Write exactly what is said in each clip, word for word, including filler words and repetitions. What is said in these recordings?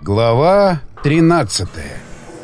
Глава тринадцатая.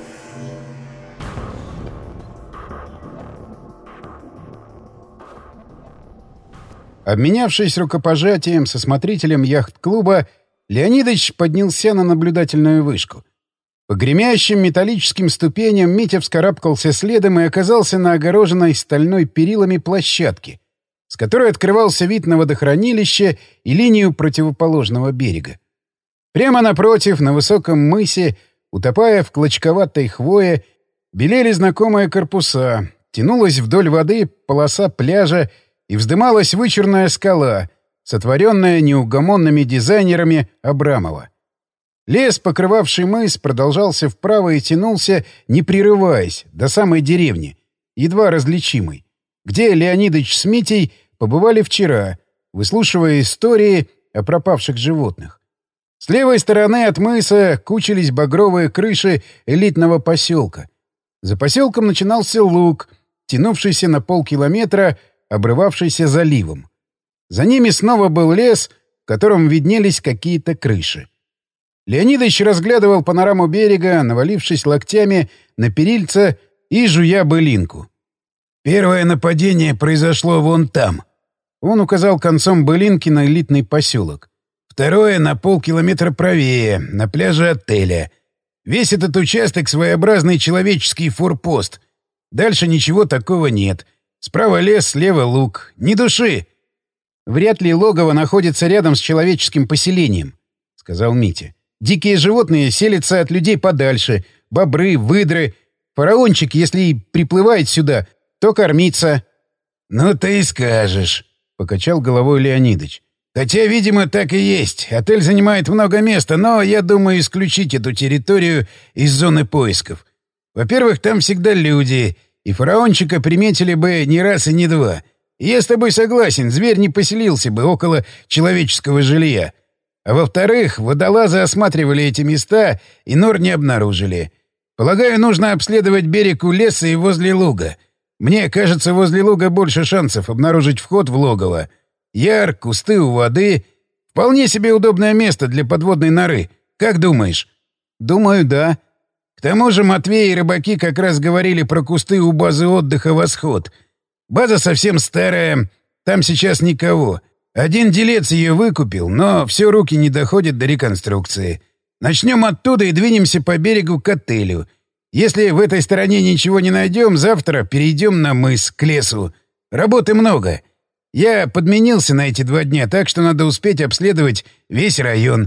Обменявшись рукопожатием со смотрителем яхт-клуба, Леонидыч поднялся на наблюдательную вышку. По гремящим металлическим ступеням Митя вскарабкался следом и оказался на огороженной стальной перилами площадке, с которой открывался вид на водохранилище и линию противоположного берега. Прямо напротив, на высоком мысе, утопая в клочковатой хвое, белели знакомые корпуса, тянулась вдоль воды полоса пляжа и вздымалась вычурная скала, сотворенная неугомонными дизайнерами Абрамова. Лес, покрывавший мыс, продолжался вправо и тянулся, не прерываясь, до самой деревни, едва различимой, где Леонидыч с Митей побывали вчера, выслушивая истории о пропавших животных. С левой стороны от мыса кучились багровые крыши элитного поселка. За поселком начинался луг, тянувшийся на полкилометра, обрывавшийся заливом. За ними снова был лес, в котором виднелись какие-то крыши. Леонидыч разглядывал панораму берега, навалившись локтями на перильца и жуя былинку. «Первое нападение произошло вон там». Он указал концом былинки на элитный поселок. «Второе — на полкилометра правее, на пляже отеля. Весь этот участок — своеобразный человеческий форпост. Дальше ничего такого нет. Справа лес, слева луг. Ни души». «Вряд ли логово находится рядом с человеческим поселением», — сказал Митя. «Дикие животные селятся от людей подальше. Бобры, выдры. Фараончик, если и приплывает сюда, то кормиться». «Ну ты и скажешь», — покачал головой Леонидыч. «Хотя, видимо, так и есть. Отель занимает много места, но я думаю исключить эту территорию из зоны поисков. Во-первых, там всегда люди, и фараончика приметили бы не раз и не два. И я с тобой согласен, зверь не поселился бы около человеческого жилья. А во-вторых, водолазы осматривали эти места и нор не обнаружили. Полагаю, нужно обследовать берег у леса и возле луга. Мне кажется, возле луга больше шансов обнаружить вход в логово. Яр, кусты у воды. Вполне себе удобное место для подводной норы. Как думаешь?» «Думаю, да». «К тому же Матвей и рыбаки как раз говорили про кусты у базы отдыха «Восход». База совсем старая, там сейчас никого. Один делец ее выкупил, но все руки не доходят до реконструкции. Начнем оттуда и двинемся по берегу к отелю. Если в этой стороне ничего не найдем, завтра перейдем на мыс, к лесу. Работы много. Я подменился на эти два дня, так что надо успеть обследовать весь район».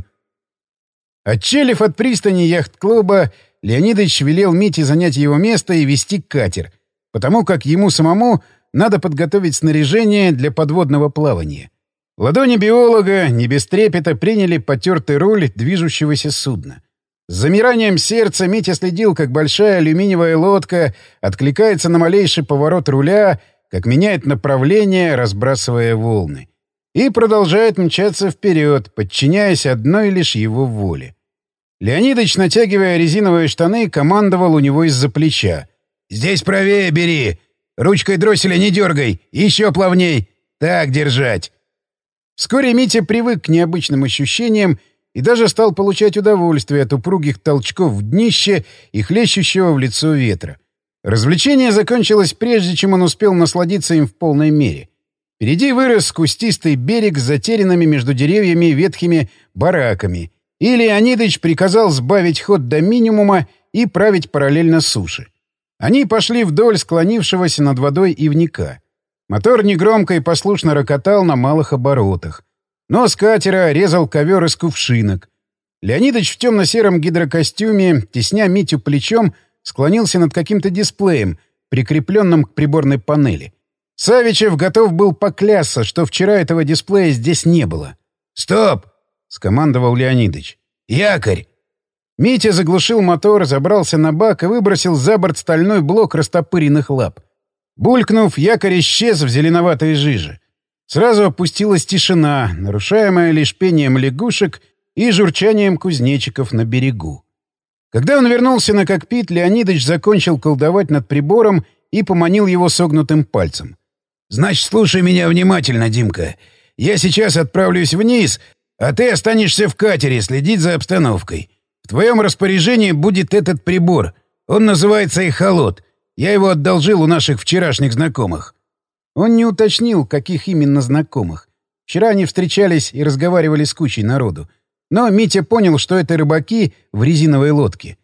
Отчалив от пристани яхт-клуба, Леонидыч велел Мите занять его место и вести катер, потому как ему самому надо подготовить снаряжение для подводного плавания. Ладони биолога не без трепета приняли потертый руль движущегося судна. С замиранием сердца Митя следил, как большая алюминиевая лодка откликается на малейший поворот руля, как меняет направление, разбрасывая волны, и продолжает мчаться вперед, подчиняясь одной лишь его воле. Леонидыч, натягивая резиновые штаны, командовал у него из-за плеча. «Здесь правее бери! Ручкой дросселя не дергай! Еще плавней! Так держать!» Вскоре Митя привык к необычным ощущениям и даже стал получать удовольствие от упругих толчков в днище и хлещущего в лицо ветра. Развлечение закончилось прежде, чем он успел насладиться им в полной мере. Впереди вырос кустистый берег с затерянными между деревьями ветхими бараками, и Леонидыч приказал сбавить ход до минимума и править параллельно суше. Они пошли вдоль склонившегося над водой ивника. Мотор негромко и послушно рокотал на малых оборотах. Нос катера резал ковер из кувшинок. Леонидыч в темно-сером гидрокостюме, тесня Митю плечом, склонился над каким-то дисплеем, прикрепленным к приборной панели. Савичев готов был поклясться, что вчера этого дисплея здесь не было. «Стоп!» — скомандовал Леонидыч. «Якорь!» Митя заглушил мотор, забрался на бак и выбросил за борт стальной блок растопыренных лап. Булькнув, якорь исчез в зеленоватой жиже. Сразу опустилась тишина, нарушаемая лишь пением лягушек и журчанием кузнечиков на берегу. Когда он вернулся на кокпит, Леонидыч закончил колдовать над прибором и поманил его согнутым пальцем. «Значит, слушай меня внимательно, Димка. Я сейчас отправлюсь вниз, а ты останешься в катере следить за обстановкой. В твоем распоряжении будет этот прибор. Он называется эхолот. Я его одолжил у наших вчерашних знакомых». Он не уточнил, каких именно знакомых. Вчера они встречались и разговаривали с кучей народу. Но Митя понял, что это рыбаки в резиновой лодке.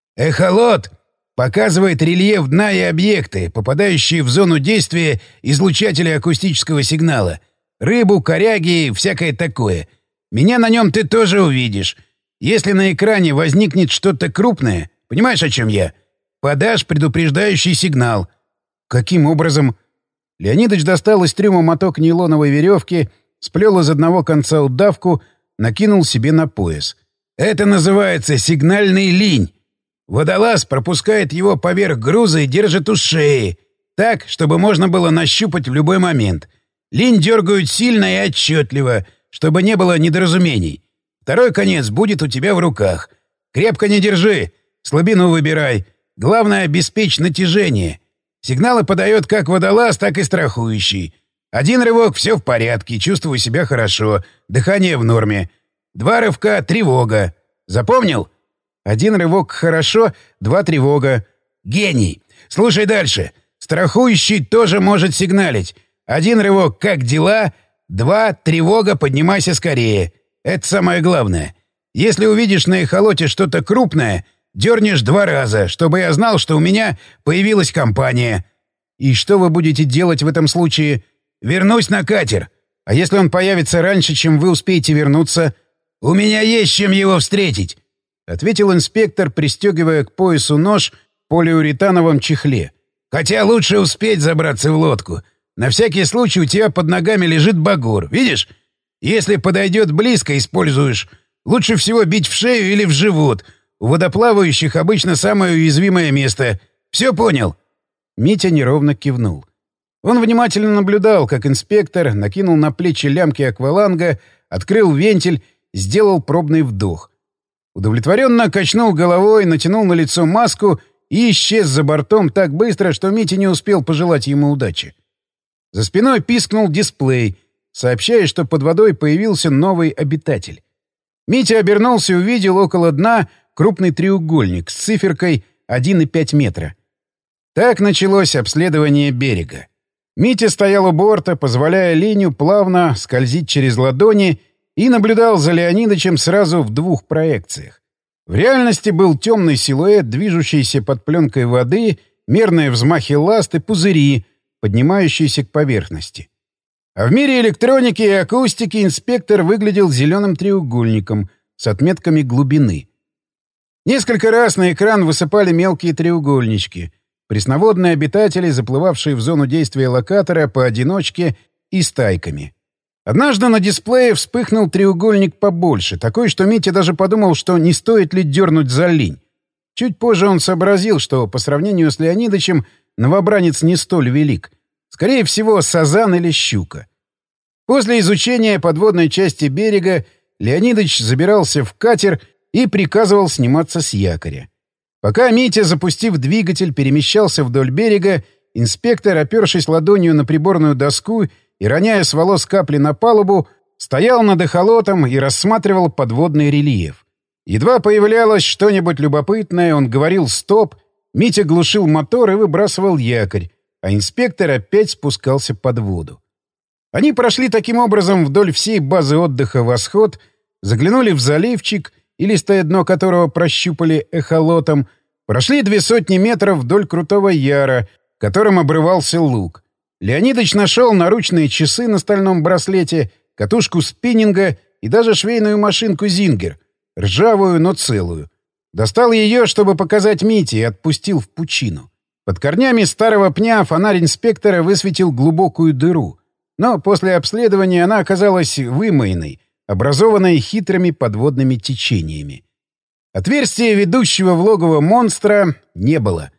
«Эхолот показывает рельеф дна и объекты, попадающие в зону действия излучателя акустического сигнала. Рыбу, коряги, всякое такое. Меня на нем ты тоже увидишь. Если на экране возникнет что-то крупное, понимаешь, о чем я, подашь предупреждающий сигнал». «Каким образом?» Леонидыч достал из трюма моток нейлоновой веревки, сплел из одного конца удавку, накинул себе на пояс. «Это называется сигнальный линь. Водолаз пропускает его поверх груза и держит у шеи, так, чтобы можно было нащупать в любой момент. Линь дергают сильно и отчетливо, чтобы не было недоразумений. Второй конец будет у тебя в руках. Крепко не держи, слабину выбирай. Главное — обеспечь натяжение. Сигналы подает как водолаз, так и страхующий. Один рывок — все в порядке, чувствую себя хорошо, дыхание в норме. Два рывка — тревога. Запомнил? Один рывок — хорошо, два — тревога. Гений! Слушай дальше. Страхующий тоже может сигналить. Один рывок — как дела? Два — тревога, поднимайся скорее. Это самое главное. Если увидишь на эхолоте что-то крупное, дернешь два раза, чтобы я знал, что у меня появилась компания. И что вы будете делать в этом случае? Вернусь на катер. А если он появится раньше, чем вы успеете вернуться? У меня есть чем его встретить, — ответил инспектор, пристегивая к поясу нож в полиуретановом чехле. Хотя лучше успеть забраться в лодку. На всякий случай у тебя под ногами лежит багор. Видишь? Если подойдет близко, используешь. Лучше всего бить в шею или в живот. У водоплавающих обычно самое уязвимое место. Все понял?» Митя неровно кивнул. Он внимательно наблюдал, как инспектор накинул на плечи лямки акваланга, открыл вентиль, сделал пробный вдох. Удовлетворенно качнул головой, натянул на лицо маску и исчез за бортом так быстро, что Митя не успел пожелать ему удачи. За спиной пискнул дисплей, сообщая, что под водой появился новый обитатель. Митя обернулся и увидел около дна крупный треугольник с циферкой один и пять метра. Так началось обследование берега. Митя стоял у борта, позволяя линию плавно скользить через ладони, и наблюдал за Леонидычем сразу в двух проекциях. В реальности был темный силуэт, движущийся под пленкой воды, мерные взмахи ласт и пузыри, поднимающиеся к поверхности. А в мире электроники и акустики инспектор выглядел зеленым треугольником с отметками глубины. Несколько раз на экран высыпали мелкие треугольнички, пресноводные обитатели, заплывавшие в зону действия локатора поодиночке и стайками. Однажды на дисплее вспыхнул треугольник побольше, такой, что Митя даже подумал, что не стоит ли дернуть за линь. Чуть позже он сообразил, что по сравнению с Леонидычем новобранец не столь велик. Скорее всего, сазан или щука. После изучения подводной части берега Леонидыч забирался в катер и приказывал сниматься с якоря. Пока Митя, запустив двигатель, перемещался вдоль берега, инспектор, опершись ладонью на приборную доску и роняя с волос капли на палубу, стоял над эхолотом и рассматривал подводный рельеф. Едва появлялось что-нибудь любопытное, он говорил «стоп», Митя глушил мотор и выбрасывал якорь, а инспектор опять спускался под воду. Они прошли таким образом вдоль всей базы отдыха «Восход», заглянули в заливчик, илистое дно которого прощупали эхолотом, прошли две сотни метров вдоль крутого яра, которым обрывался луг. Леонидыч нашел наручные часы на стальном браслете, катушку спиннинга и даже швейную машинку «Зингер», ржавую, но целую. Достал ее, чтобы показать Мите, и отпустил в пучину. Под корнями старого пня фонарь инспектора высветил глубокую дыру, но после обследования она оказалась вымоенной, образованной хитрыми подводными течениями. Отверстия, ведущего в логово монстра, не было.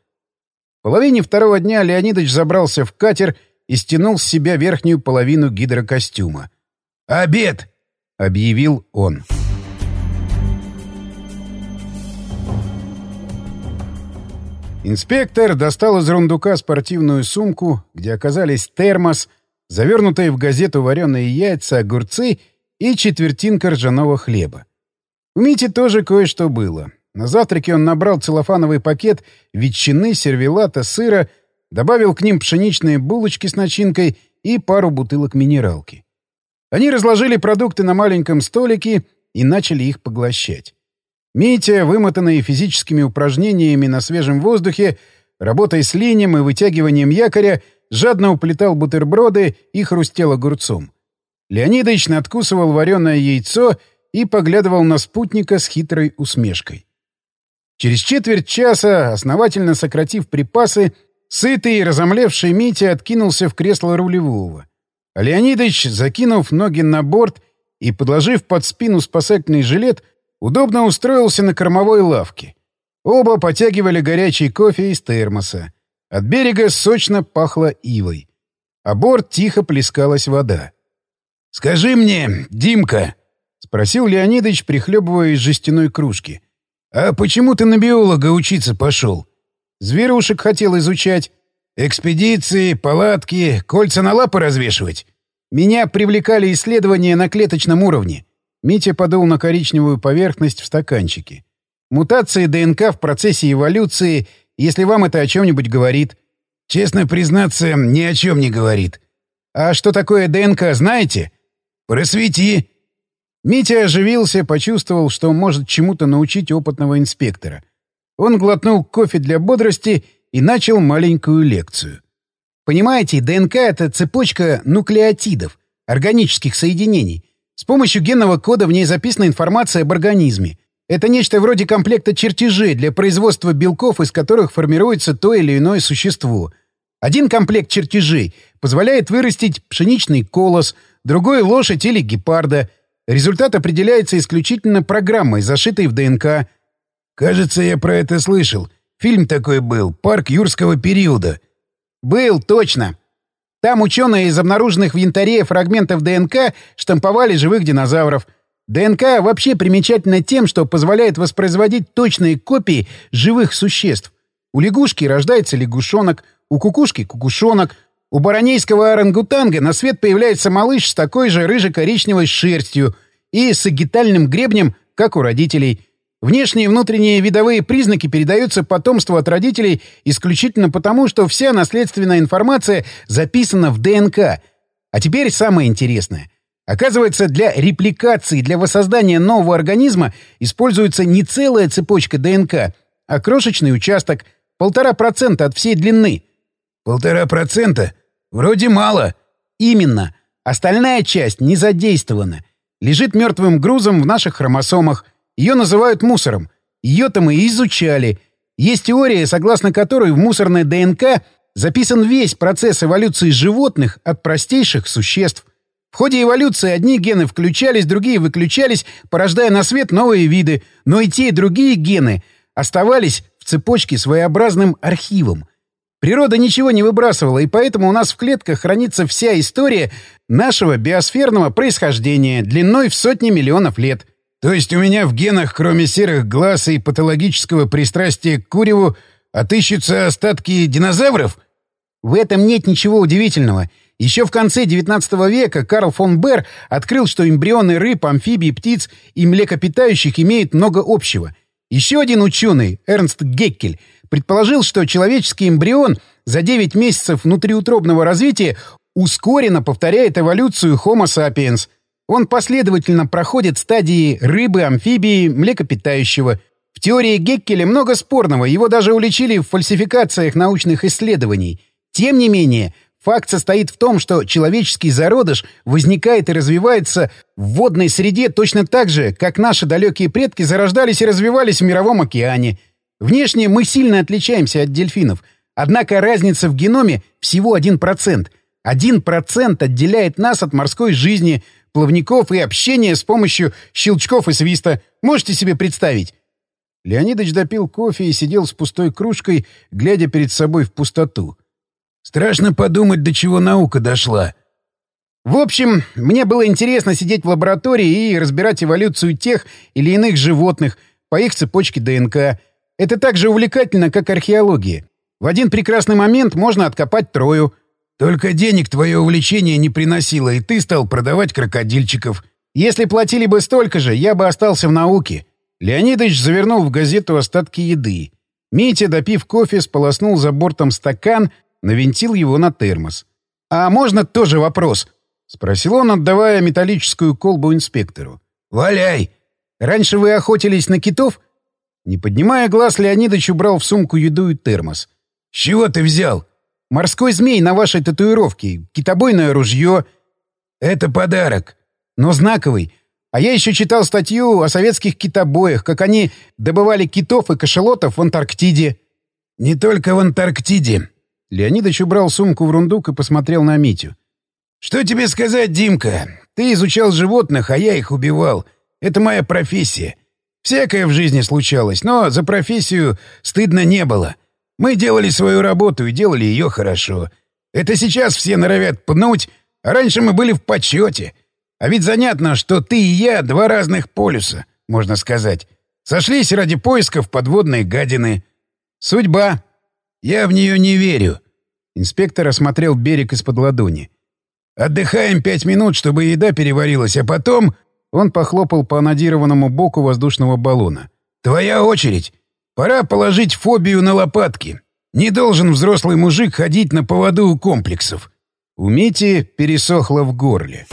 В половине второго дня Леонидыч забрался в катер и стянул с себя верхнюю половину гидрокостюма. «Обед!» — объявил он. Инспектор достал из рундука спортивную сумку, где оказались термос, завернутые в газету вареные яйца, огурцы и четвертинка ржаного хлеба. У Мити тоже кое-что было. На завтраке он набрал целлофановый пакет ветчины, сервелата, сыра, добавил к ним пшеничные булочки с начинкой и пару бутылок минералки. Они разложили продукты на маленьком столике и начали их поглощать. Митя, вымотанный физическими упражнениями на свежем воздухе, работой с линем и вытягиванием якоря, жадно уплетал бутерброды и хрустел огурцом. Леонидыч надкусывал вареное яйцо и поглядывал на спутника с хитрой усмешкой. Через четверть часа, основательно сократив припасы, сытый и разомлевший Митя откинулся в кресло рулевого. А Леонидыч, закинув ноги на борт и подложив под спину спасательный жилет, удобно устроился на кормовой лавке. Оба потягивали горячий кофе из термоса. От берега сочно пахло ивой. А борт тихо плескалась вода. — Скажи мне, Димка, — спросил Леонидыч, прихлебывая из жестяной кружки, — а почему ты на биолога учиться пошел? Зверушек хотел изучать. Экспедиции, палатки, кольца на лапы развешивать? Меня привлекали исследования на клеточном уровне. Митя подул на коричневую поверхность в стаканчике. Мутации ДНК в процессе эволюции, если вам это о чем-нибудь говорит. Честно признаться, ни о чем не говорит. А что такое ДНК, знаете? Просвети. Митя оживился, почувствовал, что может чему-то научить опытного инспектора. Он глотнул кофе для бодрости и начал маленькую лекцию. Понимаете, ДНК — это цепочка нуклеотидов, органических соединений. С помощью генного кода в ней записана информация об организме. Это нечто вроде комплекта чертежей для производства белков, из которых формируется то или иное существо. Один комплект чертежей позволяет вырастить пшеничный колос, другой — лошадь или гепарда. Результат определяется исключительно программой, зашитой в ДНК. Кажется, я про это слышал. Фильм такой был «Парк юрского периода». Был, точно. Там ученые из обнаруженных в янтаре фрагментов ДНК штамповали живых динозавров. ДНК вообще примечательна тем, что позволяет воспроизводить точные копии живых существ. У лягушки рождается лягушонок, у кукушки — кукушонок, у боронейского орангутанга на свет появляется малыш с такой же рыже-коричневой шерстью и с сагитальным гребнем, как у родителей. Внешние и внутренние видовые признаки передаются потомству от родителей исключительно потому, что вся наследственная информация записана в ДНК. А теперь самое интересное. Оказывается, для репликации, для воссоздания нового организма используется не целая цепочка ДНК, а крошечный участок, полтора процента от всей длины. Полтора процента? Вроде мало. Именно. Остальная часть не задействована. Лежит мертвым грузом в наших хромосомах. Ее называют мусором. Ее-то мы и изучали. Есть теория, согласно которой в мусорной ДНК записан весь процесс эволюции животных от простейших существ. В ходе эволюции одни гены включались, другие выключались, порождая на свет новые виды, но и те, и другие гены оставались в цепочке своеобразным архивом. Природа ничего не выбрасывала, и поэтому у нас в клетках хранится вся история нашего биосферного происхождения длиной в сотни миллионов лет. То есть у меня в генах, кроме серых глаз и патологического пристрастия к куреву, отыщутся остатки динозавров? В этом нет ничего удивительного. Еще в конце девятнадцатого века Карл фон Бер открыл, что эмбрионы рыб, амфибий, птиц и млекопитающих имеют много общего. Еще один ученый, Эрнст Геккель, предположил, что человеческий эмбрион за девять месяцев внутриутробного развития ускоренно повторяет эволюцию Homo sapiens. Он последовательно проходит стадии рыбы, амфибии, млекопитающего. В теории Геккеля много спорного, его даже уличили в фальсификациях научных исследований. Тем не менее, факт состоит в том, что человеческий зародыш возникает и развивается в водной среде точно так же, как наши далекие предки зарождались и развивались в мировом океане. Внешне мы сильно отличаемся от дельфинов, однако разница в геноме всего один процент. Один процент отделяет нас от морской жизни, плавников и общения с помощью щелчков и свиста. Можете себе представить? Леонидыч допил кофе и сидел с пустой кружкой, глядя перед собой в пустоту. Страшно подумать, до чего наука дошла. В общем, мне было интересно сидеть в лаборатории и разбирать эволюцию тех или иных животных по их цепочке ДНК. Это так же увлекательно, как археология. В один прекрасный момент можно откопать Трою. Только денег твое увлечение не приносило, и ты стал продавать крокодильчиков. Если платили бы столько же, я бы остался в науке. Леонидыч завернул в газету остатки еды. Митя, допив кофе, сполоснул за бортом стакан, навинтил его на термос. «А можно тоже вопрос?» — спросил он, отдавая металлическую колбу инспектору. «Валяй! Раньше вы охотились на китов?» Не поднимая глаз, Леонидыч убрал в сумку еду и термос. «С чего ты взял?» «Морской змей на вашей татуировке, китобойное ружье». «Это подарок». «Но знаковый. А я еще читал статью о советских китобоях, как они добывали китов и кашалотов в Антарктиде». «Не только в Антарктиде». Леонидыч убрал сумку в рундук и посмотрел на Митю. «Что тебе сказать, Димка? Ты изучал животных, а я их убивал. Это моя профессия. Всякое в жизни случалось, но за профессию стыдно не было. Мы делали свою работу и делали ее хорошо. Это сейчас все норовят пнуть, а раньше мы были в почете. А ведь занятно, что ты и я — два разных полюса, можно сказать. Сошлись ради поисков подводной гадины. Судьба. Я в нее не верю». Инспектор осмотрел берег из-под ладони. «Отдыхаем пять минут, чтобы еда переварилась, а потом...» Он похлопал по анодированному боку воздушного баллона. «Твоя очередь. Пора положить фобию на лопатки. Не должен взрослый мужик ходить на поводу у комплексов». У Мити пересохло в горле.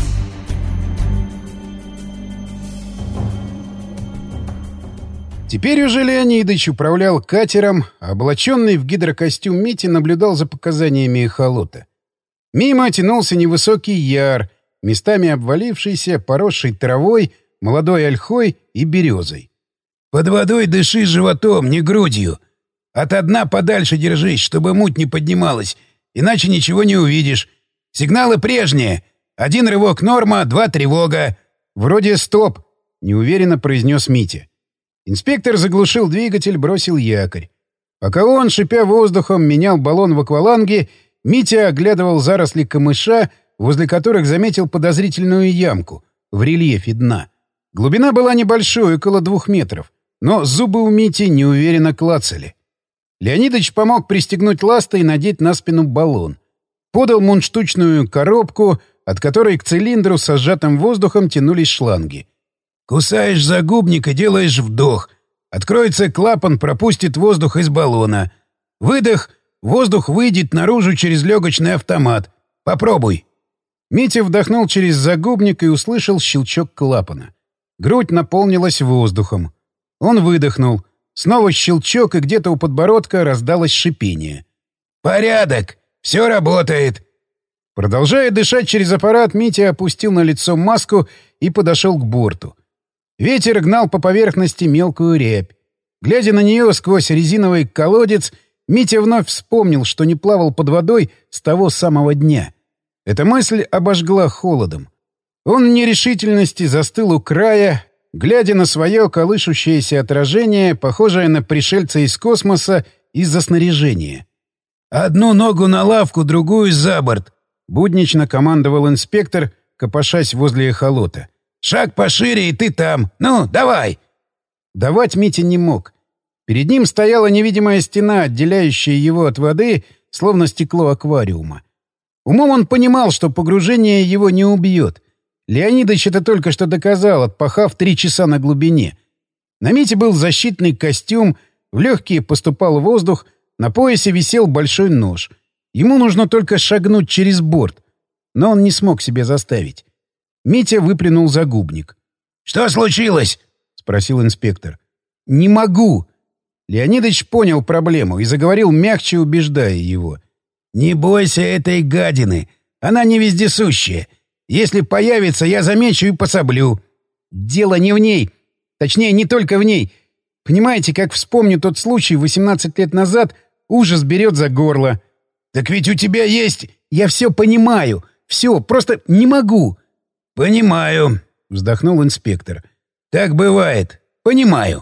Теперь уже Леонидыч управлял катером, а облаченный в гидрокостюм Мити наблюдал за показаниями эхолота. Мимо тянулся невысокий яр, местами обвалившийся, поросший травой, молодой ольхой и березой. «Под водой дыши животом, не грудью. От дна подальше держись, чтобы муть не поднималась, иначе ничего не увидишь. Сигналы прежние. Один рывок норма, два тревога». «Вроде стоп», — неуверенно произнес Митя. Инспектор заглушил двигатель, бросил якорь. Пока он, шипя воздухом, менял баллон в акваланге, Митя оглядывал заросли камыша, возле которых заметил подозрительную ямку в рельефе дна. Глубина была небольшой, около двух метров, но зубы у Мити неуверенно клацали. Леонидыч помог пристегнуть ласты и надеть на спину баллон. Подал мундштучную коробку, от которой к цилиндру с сжатым воздухом тянулись шланги. «Кусаешь загубник и делаешь вдох. Откроется клапан, пропустит воздух из баллона. Выдох, воздух выйдет наружу через легочный автомат. Попробуй». Митя вдохнул через загубник и услышал щелчок клапана. Грудь наполнилась воздухом. Он выдохнул. Снова щелчок, и где-то у подбородка раздалось шипение. «Порядок! Все работает!» Продолжая дышать через аппарат, Митя опустил на лицо маску и подошел к борту. Ветер гнал по поверхности мелкую рябь. Глядя на нее сквозь резиновый колодец, Митя вновь вспомнил, что не плавал под водой с того самого дня. Эта мысль обожгла холодом. Он в нерешительности застыл у края, глядя на свое колышущееся отражение, похожее на пришельца из космоса из-за снаряжения. «Одну ногу на лавку, другую за борт», — буднично командовал инспектор, копошась возле эхолота. «Шаг пошире, и ты там. Ну, давай!» Давать Митя не мог. Перед ним стояла невидимая стена, отделяющая его от воды, словно стекло аквариума. Умом он понимал, что погружение его не убьет. Леонидыч это только что доказал, отпахав три часа на глубине. На Мите был защитный костюм, в легкие поступал воздух, на поясе висел большой нож. Ему нужно только шагнуть через борт. Но он не смог себя заставить. Митя выплюнул загубник. «Что случилось?» — спросил инспектор. «Не могу». Леонидыч понял проблему и заговорил мягче, убеждая его. «Не бойся этой гадины. Она не вездесущая. Если появится, я замечу и пособлю». «Дело не в ней. Точнее, не только в ней. Понимаете, как вспомню тот случай восемнадцать лет назад, ужас берет за горло». «Так ведь у тебя есть...» «Я все понимаю. Все. Просто не могу». «Понимаю», — вздохнул инспектор. «Так бывает. Понимаю».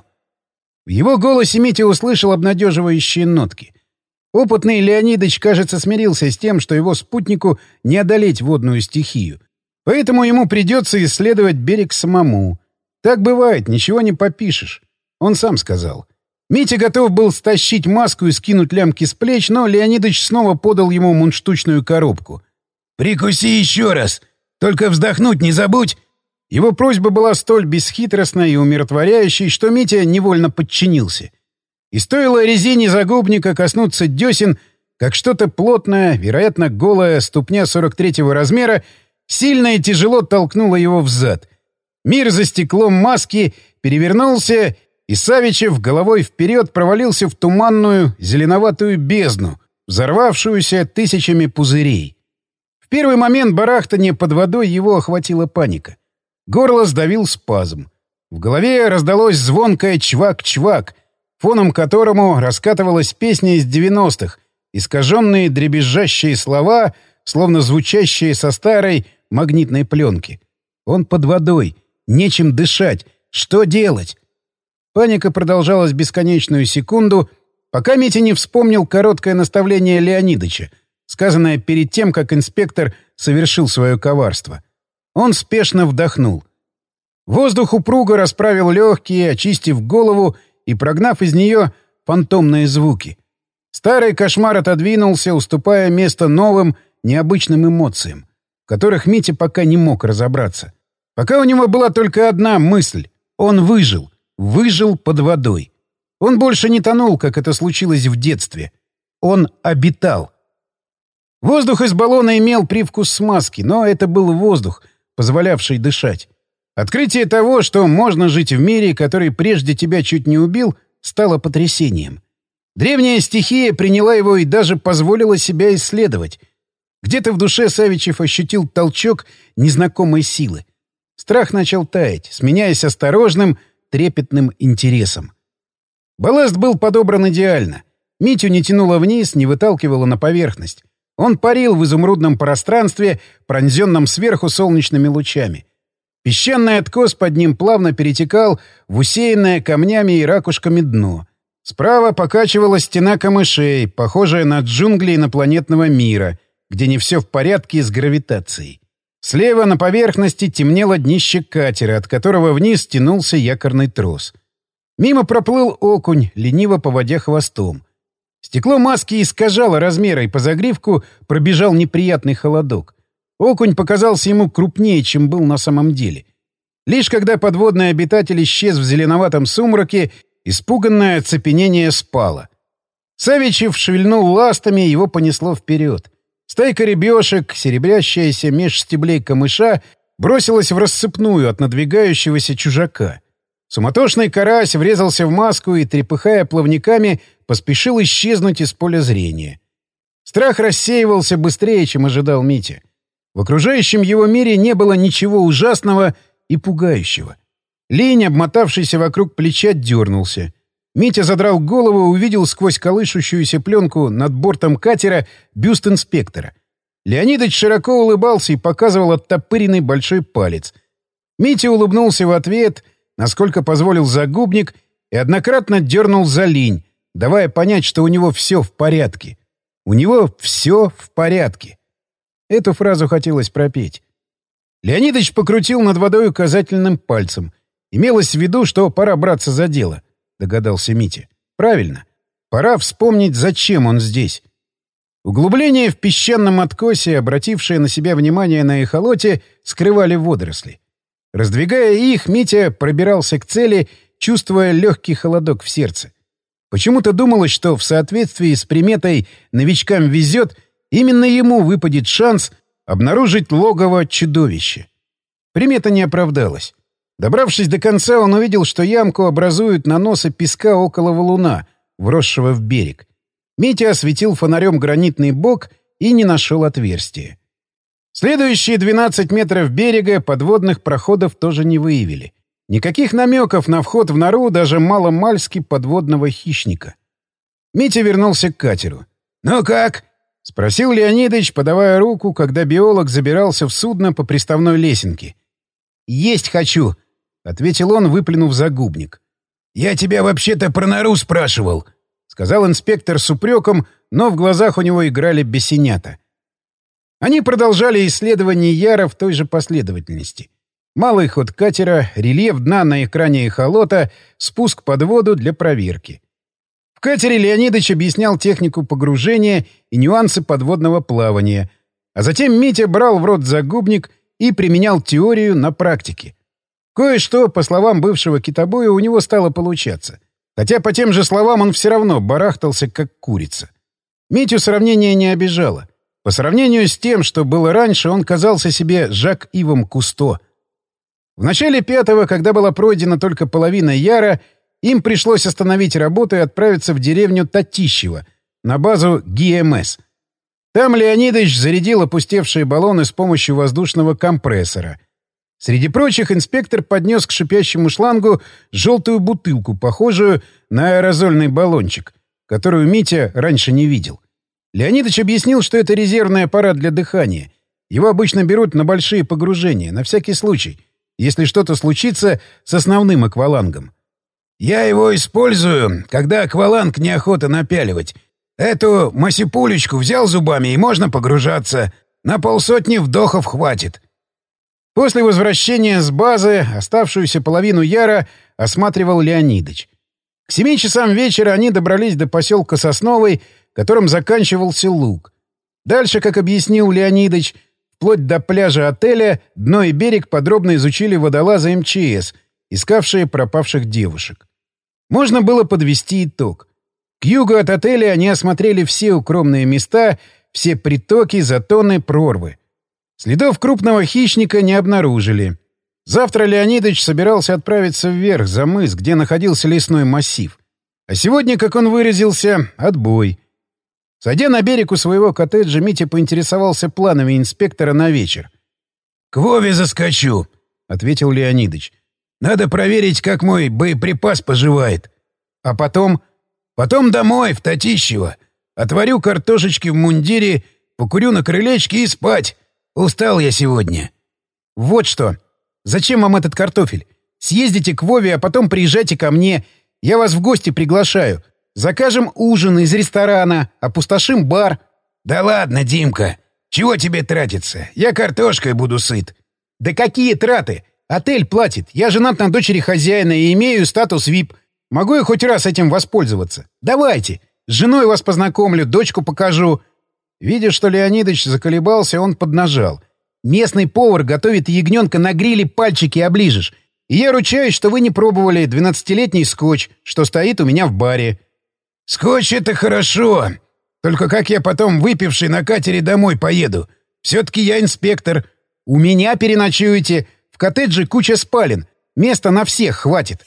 В его голосе Митя услышал обнадеживающие нотки. Опытный Леонидыч, кажется, смирился с тем, что его спутнику не одолеть водную стихию. Поэтому ему придется исследовать берег самому. Так бывает, ничего не попишешь. Он сам сказал. Митя готов был стащить маску и скинуть лямки с плеч, но Леонидыч снова подал ему мундштучную коробку. «Прикуси еще раз! Только вздохнуть не забудь!» Его просьба была столь бесхитростной и умиротворяющей, что Митя невольно подчинился. И стоило резине загубника коснуться десен, как что-то плотное, вероятно, голая ступня сорок третьего размера, сильно и тяжело толкнуло его взад. Мир за стеклом маски перевернулся, и Савичев головой вперед провалился в туманную зеленоватую бездну, взорвавшуюся тысячами пузырей. В первый момент барахтания под водой его охватила паника. Горло сдавил спазм. В голове раздалось звонкое «чвак-чвак», фоном которому раскатывалась песня из девяностых, искаженные дребезжащие слова, словно звучащие со старой магнитной пленки. Он под водой, нечем дышать, что делать? Паника продолжалась бесконечную секунду, пока Митя не вспомнил короткое наставление Леонидыча, сказанное перед тем, как инспектор совершил свое коварство. Он спешно вдохнул. Воздух упруго расправил легкие, очистив голову и прогнав из нее фантомные звуки. Старый кошмар отодвинулся, уступая место новым, необычным эмоциям, в которых Митя пока не мог разобраться. Пока у него была только одна мысль — он выжил, выжил под водой. Он больше не тонул, как это случилось в детстве. Он обитал. Воздух из баллона имел привкус смазки, но это был воздух, позволявший дышать. Открытие того, что можно жить в мире, который прежде тебя чуть не убил, стало потрясением. Древняя стихия приняла его и даже позволила себя исследовать. Где-то в душе Савичев ощутил толчок незнакомой силы. Страх начал таять, сменяясь осторожным, трепетным интересом. Балласт был подобран идеально. Митю не тянуло вниз, не выталкивало на поверхность. Он парил в изумрудном пространстве, пронзенном сверху солнечными лучами. Песчаный откос под ним плавно перетекал в усеянное камнями и ракушками дно. Справа покачивалась стена камышей, похожая на джунгли инопланетного мира, где не все в порядке с гравитацией. Слева на поверхности темнело днище катера, от которого вниз тянулся якорный трос. Мимо проплыл окунь, лениво поводя хвостом. Стекло маски искажало размеры, и по загривку пробежал неприятный холодок. Окунь показался ему крупнее, чем был на самом деле. Лишь когда подводный обитатель исчез в зеленоватом сумраке, испуганное оцепенение спало. Савичев шевельнул ластами, его понесло вперед. Стайка ребешек, серебрящаяся меж стеблей камыша, бросилась в рассыпную от надвигающегося чужака. Суматошный карась врезался в маску и, трепыхая плавниками, поспешил исчезнуть из поля зрения. Страх рассеивался быстрее, чем ожидал Митя. В окружающем его мире не было ничего ужасного и пугающего. Лень, обмотавшийся вокруг плеча, дернулся. Митя задрал голову и увидел сквозь колышущуюся пленку над бортом катера бюст инспектора. Леонидыч широко улыбался и показывал оттопыренный большой палец. Митя улыбнулся в ответ, насколько позволил загубник, и однократно дернул за линь, давая понять, что у него все в порядке. У него все в порядке. Эту фразу хотелось пропеть. Леонидыч покрутил над водой указательным пальцем. Имелось в виду, что пора браться за дело, догадался Митя. Правильно. Пора вспомнить, зачем он здесь. Углубления в песчаном откосе, обратившие на себя внимание на эхолоте, скрывали водоросли. Раздвигая их, Митя пробирался к цели, чувствуя легкий холодок в сердце. Почему-то думалось, что в соответствии с приметой «новичкам везет», именно ему выпадет шанс обнаружить логово чудовища. Примета не оправдалась. Добравшись до конца, он увидел, что ямку образуют наносы песка около валуна, вросшего в берег. Митя осветил фонарем гранитный бок и не нашел отверстия. Следующие двенадцать метров берега подводных проходов тоже не выявили. Никаких намеков на вход в нору даже маломальски подводного хищника. Митя вернулся к катеру. «Ну как?» — спросил Леонидыч, подавая руку, когда биолог забирался в судно по приставной лесенке. «Есть хочу!» — ответил он, выплюнув загубник. «Я тебя вообще-то про нору спрашивал!» — сказал инспектор с упреком, но в глазах у него играли бесенята. Они продолжали исследование Яра в той же последовательности. Малый ход катера, рельеф дна на экране эхолота, спуск под воду для проверки. В катере Леонидыч объяснял технику погружения и нюансы подводного плавания, а затем Митя брал в рот загубник и применял теорию на практике. Кое-что, по словам бывшего китобоя, у него стало получаться. Хотя по тем же словам он все равно барахтался, как курица. Митю сравнение не обижало. По сравнению с тем, что было раньше, он казался себе Жак-Ивом Кусто. В начале пятого, когда была пройдена только половина Яра, им пришлось остановить работу и отправиться в деревню Татищево, на базу ГИЭМС. Там Леонидыч зарядил опустевшие баллоны с помощью воздушного компрессора. Среди прочих инспектор поднес к шипящему шлангу желтую бутылку, похожую на аэрозольный баллончик, которую Митя раньше не видел. Леонидыч объяснил, что это резервный аппарат для дыхания. Его обычно берут на большие погружения, на всякий случай, если что-то случится с основным аквалангом. «Я его использую, когда акваланг неохота напяливать. Эту масипулечку взял зубами, и можно погружаться. На полсотни вдохов хватит». После возвращения с базы оставшуюся половину Яра осматривал Леонидыч. К семи часам вечера они добрались до поселка Сосновый, которым заканчивался луг. Дальше, как объяснил Леонидыч, вплоть до пляжа отеля, дно и берег подробно изучили водолазы эм че эс, искавшие пропавших девушек. Можно было подвести итог. К югу от отеля они осмотрели все укромные места, все притоки, затоны, прорвы. Следов крупного хищника не обнаружили. Завтра Леонидыч собирался отправиться вверх, за мыс, где находился лесной массив. А сегодня, как он выразился, отбой. Сойдя на берег у своего коттеджа, Митя поинтересовался планами инспектора на вечер. — К Вове заскочу, — ответил Леонидыч. — Надо проверить, как мой боеприпас поживает. А потом... Потом домой, в Татищево. Отварю картошечки в мундире, покурю на крылечке и спать. Устал я сегодня. — Вот что. Зачем вам этот картофель? Съездите к Вове, а потом приезжайте ко мне. Я вас в гости приглашаю. Закажем ужин из ресторана, опустошим бар. — Да ладно, Димка. Чего тебе тратиться? Я картошкой буду сыт. — Да какие траты? Отель платит. Я женат на дочери хозяина и имею статус ви ай пи. Могу я хоть раз этим воспользоваться? Давайте. С женой вас познакомлю, дочку покажу. Видя, что Леонидыч заколебался, он поднажал. Местный повар готовит ягненка на гриле, пальчики оближешь. И я ручаюсь, что вы не пробовали двенадцатилетний скотч, что стоит у меня в баре. — Скотч — это хорошо. Только как я потом, выпивший, на катере домой поеду? Все-таки я инспектор. У меня переночуете. В коттедже куча спален. Места на всех хватит.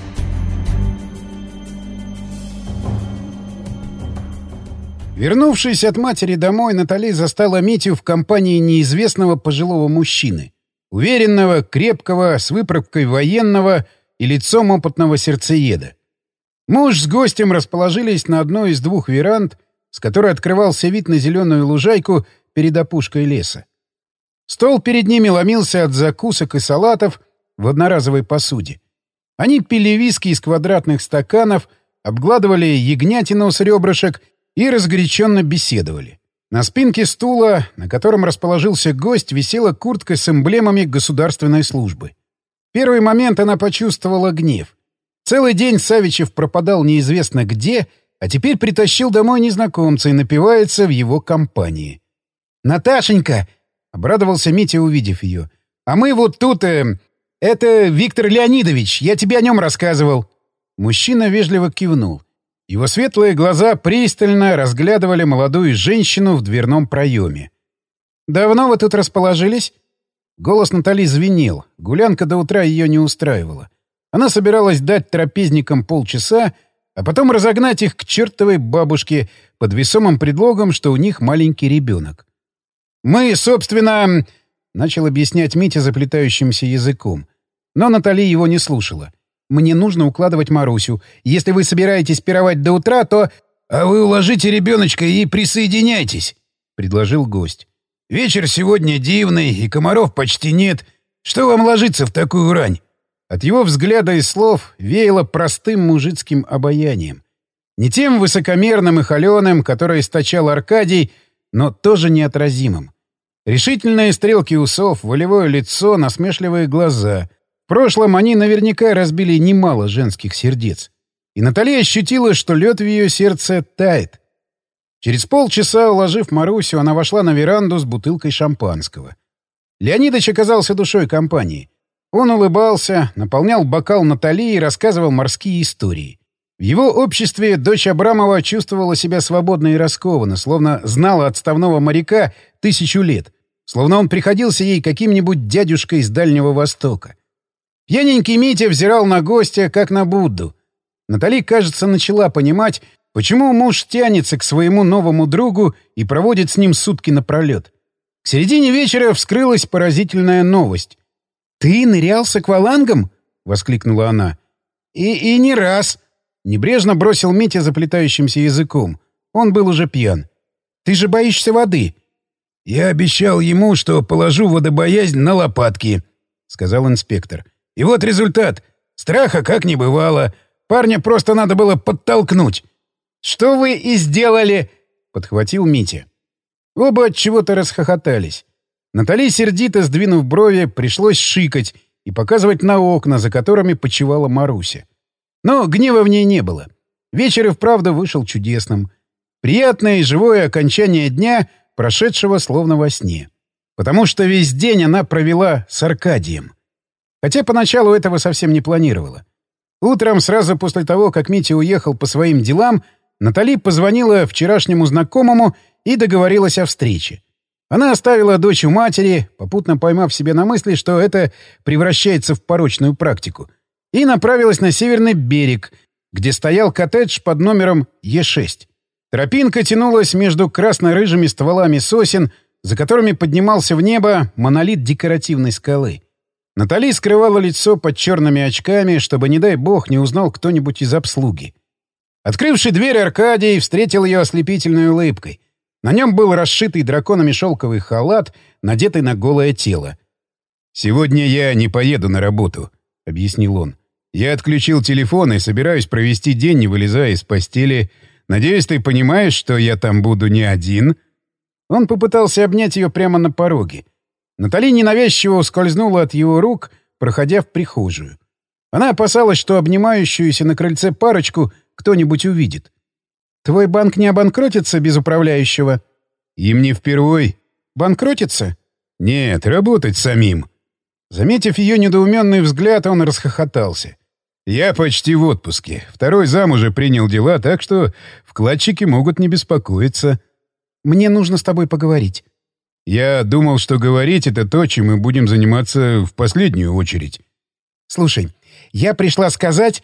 Вернувшись от матери домой, Натали застала Митю в компании неизвестного пожилого мужчины. Уверенного, крепкого, с выправкой военного и лицом опытного сердцееда. Муж с гостем расположились на одной из двух веранд, с которой открывался вид на зеленую лужайку перед опушкой леса. Стол перед ними ломился от закусок и салатов в одноразовой посуде. Они пили виски из квадратных стаканов, обгладывали ягнятину с ребрышек и разгоряченно беседовали. На спинке стула, на котором расположился гость, висела куртка с эмблемами государственной службы. В первый момент она почувствовала гнев. Целый день Савичев пропадал неизвестно где, а теперь притащил домой незнакомца и напивается в его компании. «Наташенька!» — обрадовался Митя, увидев ее. «А мы вот тут... Э, это Виктор Леонидович, я тебе о нем рассказывал». Мужчина вежливо кивнул. Его светлые глаза пристально разглядывали молодую женщину в дверном проеме. «Давно вы тут расположились?» Голос Натали звенел. Гулянка до утра ее не устраивала. Она собиралась дать трапезникам полчаса, а потом разогнать их к чертовой бабушке под весомым предлогом, что у них маленький ребенок. «Мы, собственно...» — начал объяснять Митя заплетающимся языком. Но Натали его не слушала. «Мне нужно укладывать Марусю. Если вы собираетесь пировать до утра, то...» «А вы уложите ребеночка и присоединяйтесь», — предложил гость. «Вечер сегодня дивный, и комаров почти нет. Что вам ложиться в такую рань?» От его взгляда и слов веяло простым мужицким обаянием. Не тем высокомерным и холеным, которое источал Аркадий, но тоже неотразимым. Решительные стрелки усов, волевое лицо, насмешливые глаза. В прошлом они наверняка разбили немало женских сердец. И Наталья ощутила, что лед в ее сердце тает. Через полчаса, уложив Марусю, она вошла на веранду с бутылкой шампанского. Леонидыч оказался душой компании. Он улыбался, наполнял бокал Натали и рассказывал морские истории. В его обществе дочь Абрамова чувствовала себя свободно и раскованно, словно знала отставного моряка тысячу лет, словно он приходился ей каким-нибудь дядюшкой из Дальнего Востока. Пьяненький Митя взирал на гостя, как на Будду. Натали, кажется, начала понимать, почему муж тянется к своему новому другу и проводит с ним сутки напролет. К середине вечера вскрылась поразительная новость. «Ты нырял с аквалангом?» — воскликнула она. «И, и не раз!» — небрежно бросил Митя заплетающимся языком. Он был уже пьян. «Ты же боишься воды!» «Я обещал ему, что положу водобоязнь на лопатки», — сказал инспектор. «И вот результат. Страха как не бывало. Парня просто надо было подтолкнуть». «Что вы и сделали!» — подхватил Митя. Оба от чего-то расхохотались. Натали, сердито сдвинув брови, пришлось шикать и показывать на окна, за которыми почивала Маруся. Но гнева в ней не было. Вечер и вправду вышел чудесным. Приятное и живое окончание дня, прошедшего словно во сне. Потому что весь день она провела с Аркадием. Хотя поначалу этого совсем не планировала. Утром, сразу после того, как Митя уехал по своим делам, Натали позвонила вчерашнему знакомому и договорилась о встрече. Она оставила дочь у матери, попутно поймав себя на мысли, что это превращается в порочную практику, и направилась на северный берег, где стоял коттедж под номером Е шесть. Тропинка тянулась между красно-рыжими стволами сосен, за которыми поднимался в небо монолит декоративной скалы. Натали скрывала лицо под черными очками, чтобы, не дай бог, не узнал кто-нибудь из обслуги. Открывший дверь Аркадий встретил ее ослепительной улыбкой. На нем был расшитый драконами шелковый халат, надетый на голое тело. «Сегодня я не поеду на работу», — объяснил он. «Я отключил телефон и собираюсь провести день, не вылезая из постели. Надеюсь, ты понимаешь, что я там буду не один?» Он попытался обнять ее прямо на пороге. Натали ненавязчиво ускользнула от его рук, проходя в прихожую. Она опасалась, что обнимающуюся на крыльце парочку кто-нибудь увидит. «Твой банк не обанкротится без управляющего?» «Им не впервой». «Банкротится?» «Нет, работать самим». Заметив ее недоуменный взгляд, он расхохотался. «Я почти в отпуске. Второй зам уже принял дела, так что вкладчики могут не беспокоиться». «Мне нужно с тобой поговорить». «Я думал, что говорить — это то, чем мы будем заниматься в последнюю очередь». «Слушай, я пришла сказать...»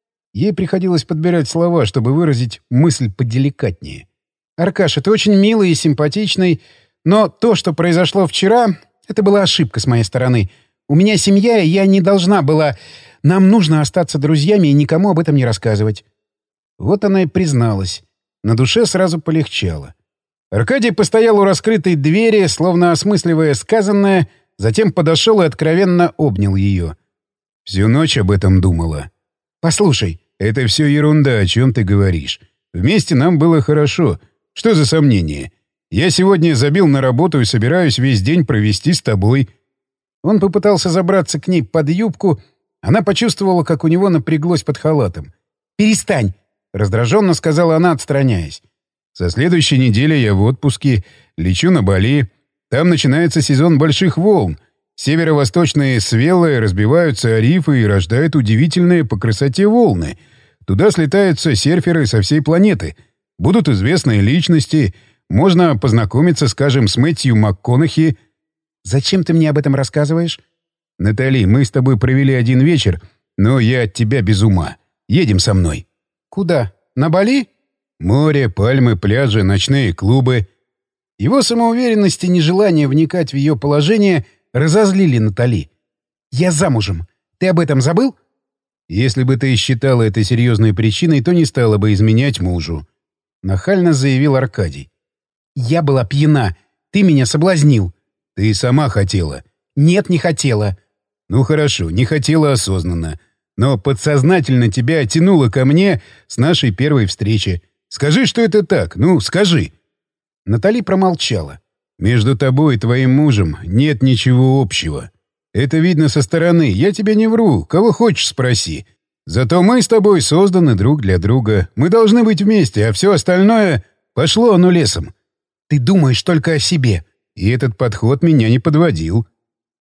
Ей приходилось подбирать слова, чтобы выразить мысль поделикатнее. «Аркаша, ты очень милый и симпатичный, но то, что произошло вчера, это была ошибка с моей стороны. У меня семья, и я не должна была... Нам нужно остаться друзьями и никому об этом не рассказывать». Вот она и призналась. На душе сразу полегчало. Аркадий постоял у раскрытой двери, словно осмысливая сказанное, затем подошел и откровенно обнял ее. «Всю ночь об этом думала». «Послушай, это все ерунда, о чем ты говоришь. Вместе нам было хорошо. Что за сомнение? Я сегодня забил на работу и собираюсь весь день провести с тобой». Он попытался забраться к ней под юбку. Она почувствовала, как у него напряглось под халатом. «Перестань!» — раздраженно сказала она, отстраняясь. «Со следующей недели я в отпуске, лечу на Бали. Там начинается сезон больших волн. Северо-восточные свелы разбиваются о рифы и рождают удивительные по красоте волны. Туда слетаются серферы со всей планеты. Будут известные личности. Можно познакомиться, скажем, с Мэтью МакКонахи». «Зачем ты мне об этом рассказываешь?» «Натали, мы с тобой провели один вечер, но я от тебя без ума. Едем со мной». «Куда? На Бали?» «Море, пальмы, пляжи, ночные клубы». Его самоуверенность и нежелание вникать в ее положение разозлили Натали. «Я замужем. Ты об этом забыл?» «Если бы ты считала это серьезной причиной, то не стала бы изменять мужу», — нахально заявил Аркадий. «Я была пьяна. Ты меня соблазнил». «Ты сама хотела». «Нет, не хотела». «Ну хорошо, не хотела осознанно. Но подсознательно тебя тянуло ко мне с нашей первой встречи. Скажи, что это так. Ну, скажи». Натали промолчала. «Между тобой и твоим мужем нет ничего общего. Это видно со стороны. Я тебе не вру. Кого хочешь, спроси. Зато мы с тобой созданы друг для друга. Мы должны быть вместе, а все остальное пошло оно лесом». «Ты думаешь только о себе». «И этот подход меня не подводил».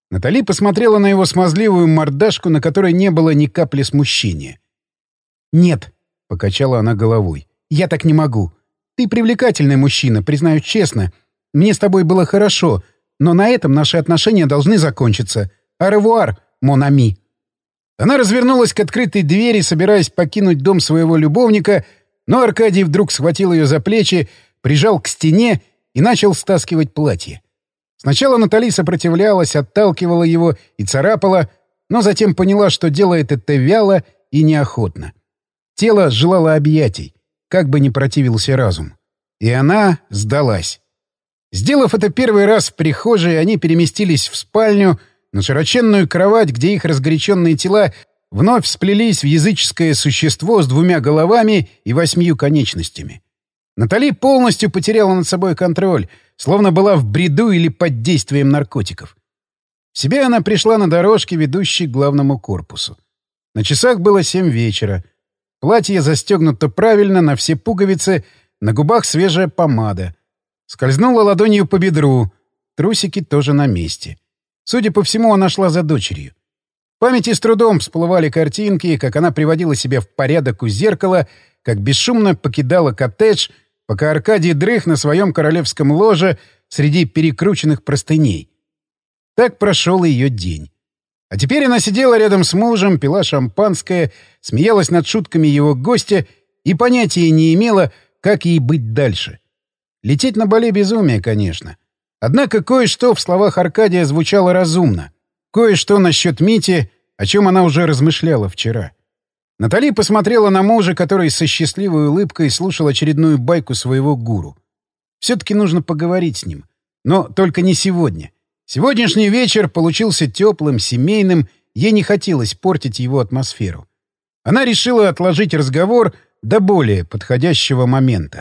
Натали посмотрела на его смазливую мордашку, на которой не было ни капли смущения. «Нет», — покачала она головой, — «я так не могу. Ты привлекательный мужчина, признаюсь честно. Мне с тобой было хорошо, но на этом наши отношения должны закончиться. Au-revoir, mon ami». Она развернулась к открытой двери, собираясь покинуть дом своего любовника, но Аркадий вдруг схватил ее за плечи, прижал к стене и начал стаскивать платье. Сначала Натали сопротивлялась, отталкивала его и царапала, но затем поняла, что делает это вяло и неохотно. Тело желало объятий, как бы ни противился разум. И она сдалась. Сделав это первый раз в прихожей, они переместились в спальню, на широченную кровать, где их разгоряченные тела вновь сплелись в языческое существо с двумя головами и восьмью конечностями. Натали полностью потеряла над собой контроль, словно была в бреду или под действием наркотиков. В себя она пришла на дорожке, ведущей к главному корпусу. На часах было семь вечера. Платье застегнуто правильно, на все пуговицы, на губах свежая помада. Скользнула ладонью по бедру, трусики тоже на месте. Судя по всему, она шла за дочерью. В памяти с трудом всплывали картинки, как она приводила себя в порядок у зеркала, как бесшумно покидала коттедж, пока Аркадий дрых на своем королевском ложе среди перекрученных простыней. Так прошел ее день. А теперь она сидела рядом с мужем, пила шампанское, смеялась над шутками его гостя и понятия не имела, как ей быть дальше. Лететь на Бали — безумие, конечно. Однако кое-что в словах Аркадия звучало разумно. Кое-что насчет Мити, о чем она уже размышляла вчера. Натали посмотрела на мужа, который со счастливой улыбкой слушал очередную байку своего гуру. Все-таки нужно поговорить с ним. Но только не сегодня. Сегодняшний вечер получился теплым, семейным, ей не хотелось портить его атмосферу. Она решила отложить разговор до более подходящего момента.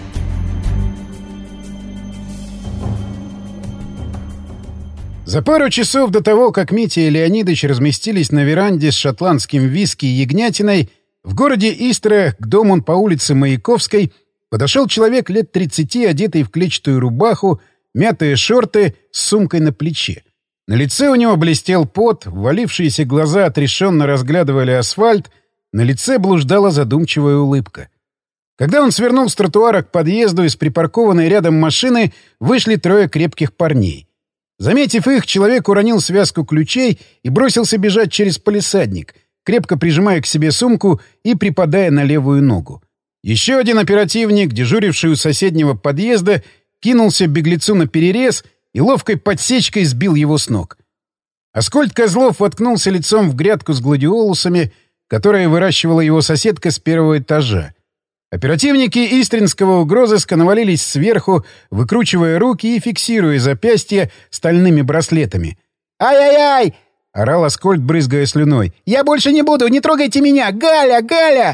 За пару часов до того, как Митя и Леонидыч разместились на веранде с шотландским виски и ягнятиной, в городе Истра, к дому по улице Маяковской, подошел человек лет тридцати, одетый в клетчатую рубаху, мятые шорты с сумкой на плече. На лице у него блестел пот, ввалившиеся глаза отрешенно разглядывали асфальт, на лице блуждала задумчивая улыбка. Когда он свернул с тротуара к подъезду, из припаркованной рядом машины вышли трое крепких парней. Заметив их, человек уронил связку ключей и бросился бежать через палисадник, крепко прижимая к себе сумку и припадая на левую ногу. Еще один оперативник, дежуривший у соседнего подъезда, кинулся беглецу на перерез и ловкой подсечкой сбил его с ног. Аскольд Козлов воткнулся лицом в грядку с гладиолусами, которую выращивала его соседка с первого этажа. Оперативники истринского угрозыска навалились сверху, выкручивая руки и фиксируя запястья стальными браслетами. «Ай-яй-яй!» — орал Аскольд, брызгая слюной. «Я больше не буду! Не трогайте меня! Галя! Галя!»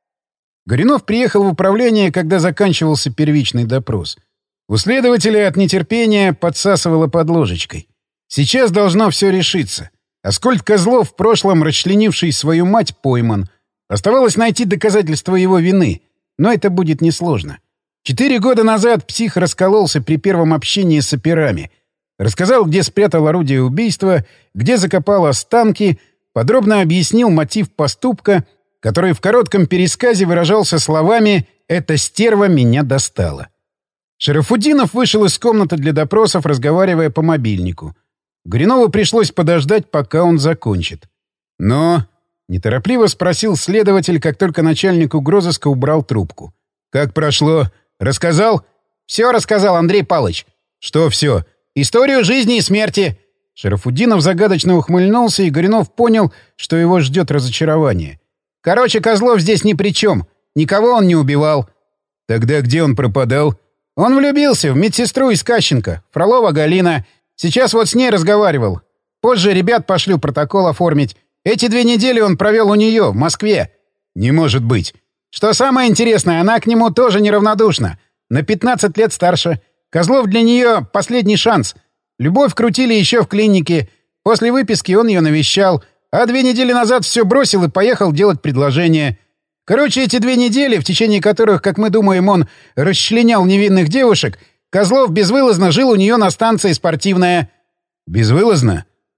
Горюнов приехал в управление, когда заканчивался первичный допрос. У следователя от нетерпения подсасывало под ложечкой. Сейчас должно все решиться. Аскольд Козлов, в прошлом расчленивший свою мать, пойман. Оставалось найти доказательства его вины. Но это будет несложно. Четыре года назад псих раскололся при первом общении с операми. Рассказал, где спрятал орудие убийства, где закопал останки, подробно объяснил мотив поступка, который в коротком пересказе выражался словами «эта стерва меня достала». Шарафутдинов вышел из комнаты для допросов, разговаривая по мобильнику. Горюнову пришлось подождать, пока он закончит. «Но...» — неторопливо спросил следователь, как только начальник угрозыска убрал трубку. «Как прошло? Рассказал?» «Все рассказал, Андрей Павлович». «Что все?» «Историю жизни и смерти». Шарафутдинов загадочно ухмыльнулся, и Горюнов понял, что его ждет разочарование. «Короче, Козлов здесь ни при чем. Никого он не убивал». «Тогда где он пропадал?» «Он влюбился в медсестру из Кащенко, Фролова Галина. Сейчас вот с ней разговаривал. Позже ребят пошлю протокол оформить. Эти две недели он провел у нее, в Москве». «Не может быть». «Что самое интересное, она к нему тоже неравнодушна. На пятнадцать лет старше. Козлов для нее последний шанс. Любовь крутили еще в клинике. После выписки он ее навещал. А две недели назад все бросил и поехал делать предложение. Короче, эти две недели, в течение которых, как мы думаем, он расчленял невинных девушек, Козлов безвылазно жил у нее на станции «Спортивная». «Безвылазно?»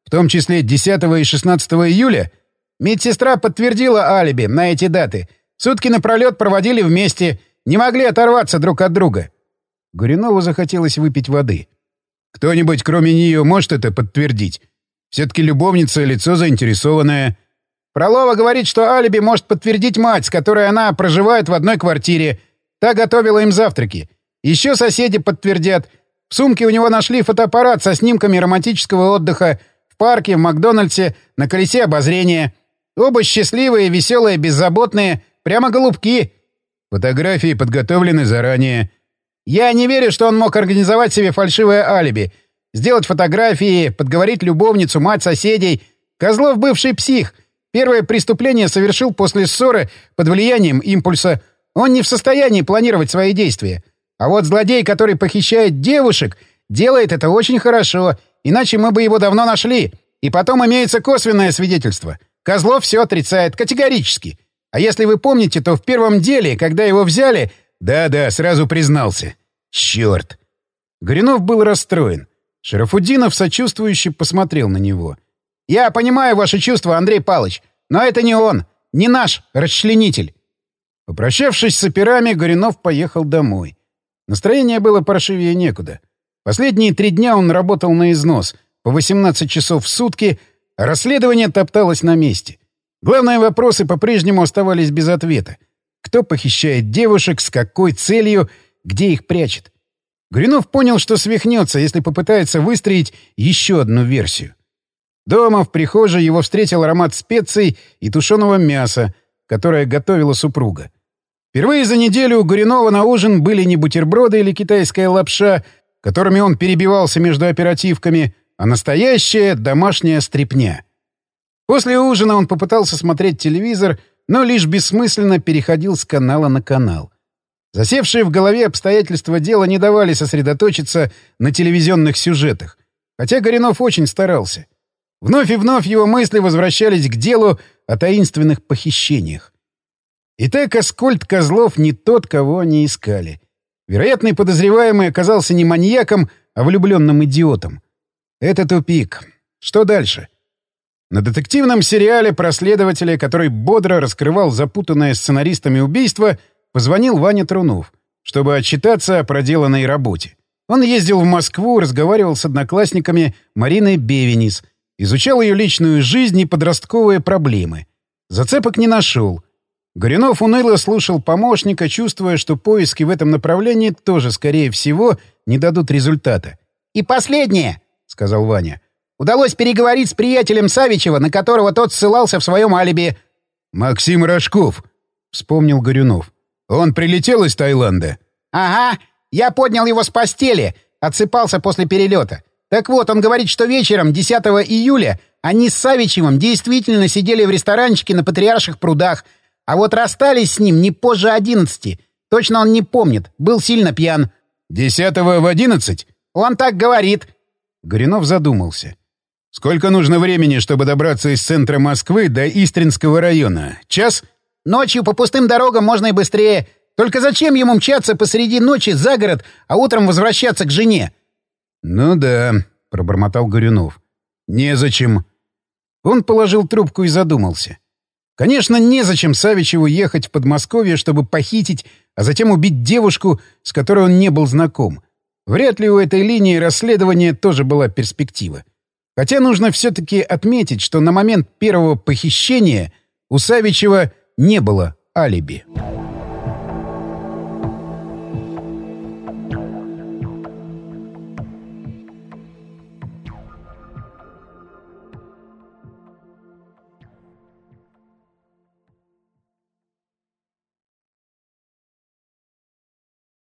В том числе десятого и шестнадцатого июля? Медсестра подтвердила алиби на эти даты. Сутки напролет проводили вместе, не могли оторваться друг от друга. Горюнову захотелось выпить воды. Кто-нибудь, кроме нее, может это подтвердить? Все-таки любовница — лицо заинтересованное. Фролова говорит, что алиби может подтвердить мать, с которой она проживает в одной квартире. Та готовила им завтраки. Еще соседи подтвердят. В сумке у него нашли фотоаппарат со снимками романтического отдыха в парке, в Макдональдсе, на колесе обозрения. Оба счастливые, веселые, беззаботные. Прямо голубки. Фотографии подготовлены заранее. Я не верю, что он мог организовать себе фальшивое алиби. Сделать фотографии, подговорить любовницу, мать, соседей. Козлов бывший псих. Первое преступление совершил после ссоры под влиянием импульса. Он не в состоянии планировать свои действия. А вот злодей, который похищает девушек, делает это очень хорошо. Иначе мы бы его давно нашли. И потом имеется косвенное свидетельство. Козлов все отрицает категорически. А если вы помните, то в первом деле, когда его взяли... Да-да, сразу признался. Черт! Горюнов был расстроен. Шарафутдинов сочувствующе посмотрел на него. «Я понимаю ваши чувства, Андрей Павлович, но это не он, не наш расчленитель». Попрощавшись с операми, Горюнов поехал домой. Настроение было паршивее некуда. Последние три дня он работал на износ, по восемнадцать часов в сутки, а расследование топталось на месте. Главные вопросы по-прежнему оставались без ответа. Кто похищает девушек, с какой целью, где их прячет? Горюнов понял, что свихнется, если попытается выстроить еще одну версию. Дома в прихожей его встретил аромат специй и тушеного мяса, которое готовила супруга. Впервые за неделю у Горюнова на ужин были не бутерброды или китайская лапша, которыми он перебивался между оперативками, а настоящая домашняя стряпня. После ужина он попытался смотреть телевизор, но лишь бессмысленно переходил с канала на канал. Засевшие в голове обстоятельства дела не давали сосредоточиться на телевизионных сюжетах, хотя Горюнов очень старался. Вновь и вновь его мысли возвращались к делу о таинственных похищениях. Итак, Аскольд Козлов не тот, кого они искали. Вероятный подозреваемый оказался не маньяком, а влюбленным идиотом. Это тупик. Что дальше? На детективном сериале про следователя, который бодро раскрывал запутанное сценаристами убийство, позвонил Ваня Трунов, чтобы отчитаться о проделанной работе. Он ездил в Москву, разговаривал с одноклассниками Мариной Бевенис, изучал ее личную жизнь и подростковые проблемы. Зацепок не нашел. Горюнов уныло слушал помощника, чувствуя, что поиски в этом направлении тоже, скорее всего, не дадут результата. «И последнее», — сказал Ваня. «Удалось переговорить с приятелем Савичева, на которого тот ссылался в своем алиби». «Максим Рожков», — вспомнил Горюнов. «Он прилетел из Таиланда?» «Ага. Я поднял его с постели. Отсыпался после перелета. Так вот, он говорит, что вечером десятого июля они с Савичевым действительно сидели в ресторанчике на Патриарших прудах, а вот расстались с ним не позже одиннадцати. Точно он не помнит. Был сильно пьян». «Десятого в одиннадцать?» «Он так говорит». Горюнов задумался. «Сколько нужно времени, чтобы добраться из центра Москвы до Истринского района? Час?» «Ночью по пустым дорогам можно и быстрее. Только зачем ему мчаться посреди ночи за город, а утром возвращаться к жене?» «Ну да», — пробормотал Горюнов. «Незачем». Он положил трубку и задумался. Конечно, незачем Савичеву ехать в Подмосковье, чтобы похитить, а затем убить девушку, с которой он не был знаком. Вряд ли у этой линии расследования тоже была перспектива. Хотя нужно все-таки отметить, что на момент первого похищения у Савичева не было алиби.